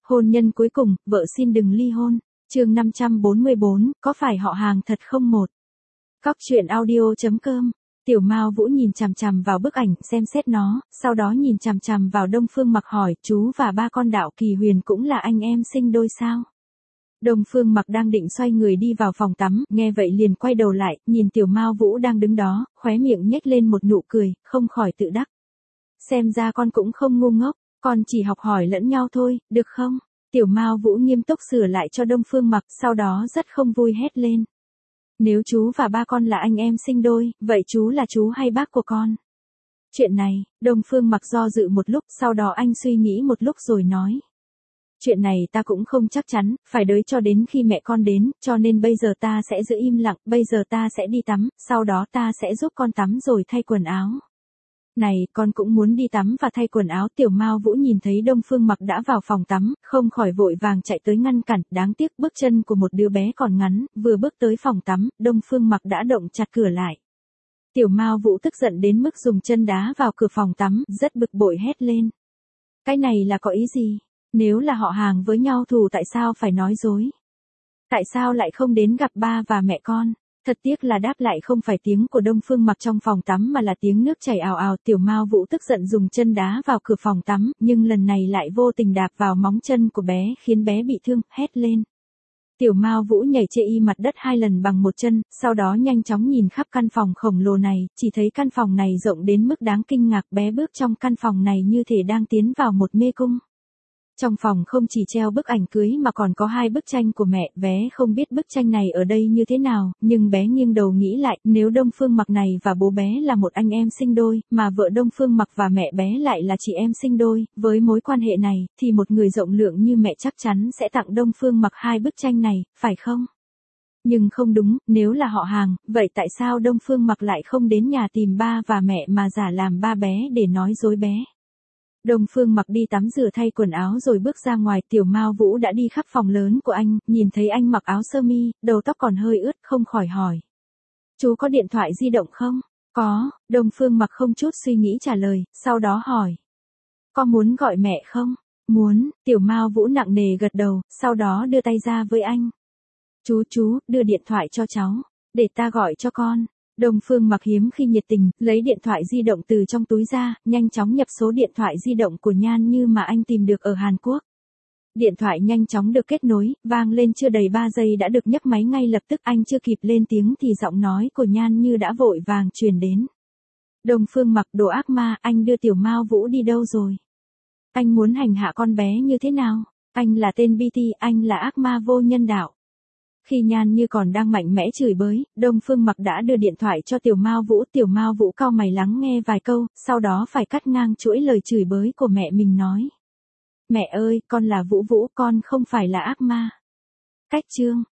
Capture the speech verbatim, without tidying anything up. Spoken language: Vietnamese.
Hôn nhân cuối cùng, vợ xin đừng ly hôn. Chương năm trăm bốn mươi bốn, có phải họ hàng thật không một. Cóc truyện audio chấm com. Tiểu Mao Vũ nhìn chằm chằm vào bức ảnh, xem xét nó, sau đó nhìn chằm chằm vào Đông Phương Mặc hỏi, chú và ba con Đạo Kỳ Huyền cũng là anh em sinh đôi sao? Đông Phương Mặc đang định xoay người đi vào phòng tắm, nghe vậy liền quay đầu lại, nhìn Tiểu Mao Vũ đang đứng đó, khóe miệng nhếch lên một nụ cười, không khỏi tự đắc. Xem ra con cũng không ngu ngốc, con chỉ học hỏi lẫn nhau thôi, được không? Tiểu Mao Vũ nghiêm túc sửa lại cho Đông Phương Mặc, sau đó rất không vui hét lên. Nếu chú và ba con là anh em sinh đôi, vậy chú là chú hay bác của con? Chuyện này, Đông Phương Mặc do dự một lúc, sau đó anh suy nghĩ một lúc rồi nói. Chuyện này ta cũng không chắc chắn, phải đợi cho đến khi mẹ con đến, cho nên bây giờ ta sẽ giữ im lặng, bây giờ ta sẽ đi tắm, sau đó ta sẽ giúp con tắm rồi thay quần áo. Này, con cũng muốn đi tắm và thay quần áo. Tiểu Mao Vũ nhìn thấy Đông Phương Mặc đã vào phòng tắm, không khỏi vội vàng chạy tới ngăn cản, đáng tiếc bước chân của một đứa bé còn ngắn, vừa bước tới phòng tắm, Đông Phương Mặc đã động chặt cửa lại. Tiểu Mao Vũ tức giận đến mức dùng chân đá vào cửa phòng tắm, rất bực bội hét lên. Cái này là có ý gì? Nếu là họ hàng với nhau thù tại sao phải nói dối? Tại sao lại không đến gặp ba và mẹ con? Thật tiếc là đáp lại không phải tiếng của Đông Phương Mặc trong phòng tắm mà là tiếng nước chảy ào ào. Tiểu Mao Vũ tức giận dùng chân đá vào cửa phòng tắm, nhưng lần này lại vô tình đạp vào móng chân của bé, khiến bé bị thương, hét lên. Tiểu Mao Vũ nhảy chê y mặt đất hai lần bằng một chân, sau đó nhanh chóng nhìn khắp căn phòng khổng lồ này, chỉ thấy căn phòng này rộng đến mức đáng kinh ngạc. Bé bước trong căn phòng này như thể đang tiến vào một mê cung. Trong phòng không chỉ treo bức ảnh cưới mà còn có hai bức tranh của mẹ, bé không biết bức tranh này ở đây như thế nào, nhưng bé nghiêng đầu nghĩ lại, nếu Đông Phương Mặc này và bố bé là một anh em sinh đôi, mà vợ Đông Phương Mặc và mẹ bé lại là chị em sinh đôi, với mối quan hệ này, thì một người rộng lượng như mẹ chắc chắn sẽ tặng Đông Phương Mặc hai bức tranh này, phải không? Nhưng không đúng, nếu là họ hàng, vậy tại sao Đông Phương Mặc lại không đến nhà tìm ba và mẹ mà giả làm ba bé để nói dối bé? Đông Phương Mặc đi tắm rửa thay quần áo rồi bước ra ngoài. Tiểu Mao Vũ đã đi khắp phòng lớn của anh, nhìn thấy anh mặc áo sơ mi, đầu tóc còn hơi ướt, không khỏi hỏi. Chú có điện thoại di động không? Có, Đông Phương Mặc không chút suy nghĩ trả lời, sau đó hỏi. Có muốn gọi mẹ không? Muốn. Tiểu Mao Vũ nặng nề gật đầu, sau đó đưa tay ra với anh. Chú chú, đưa điện thoại cho cháu, để ta gọi cho con. Đông Phương Mặc hiếm khi nhiệt tình, lấy điện thoại di động từ trong túi ra, nhanh chóng nhập số điện thoại di động của Nhan Như mà anh tìm được ở Hàn Quốc. Điện thoại nhanh chóng được kết nối, vang lên chưa đầy ba giây đã được nhấc máy ngay lập tức. Anh chưa kịp lên tiếng thì giọng nói của Nhan Như đã vội vàng truyền đến. Đông Phương Mặc, đồ ác ma, anh đưa Tiểu Mao Vũ đi đâu rồi? Anh muốn hành hạ con bé như thế nào? Anh là tên bê tê, anh là ác ma vô nhân đạo. Khi Nhan Như còn đang mạnh mẽ chửi bới, Đông Phương Mặc đã đưa điện thoại cho Tiểu Mao Vũ. Tiểu Mao Vũ cau mày lắng nghe vài câu, sau đó phải cắt ngang chuỗi lời chửi bới của mẹ mình nói. Mẹ ơi, con là Vũ Vũ, con không phải là ác ma. Cách chương.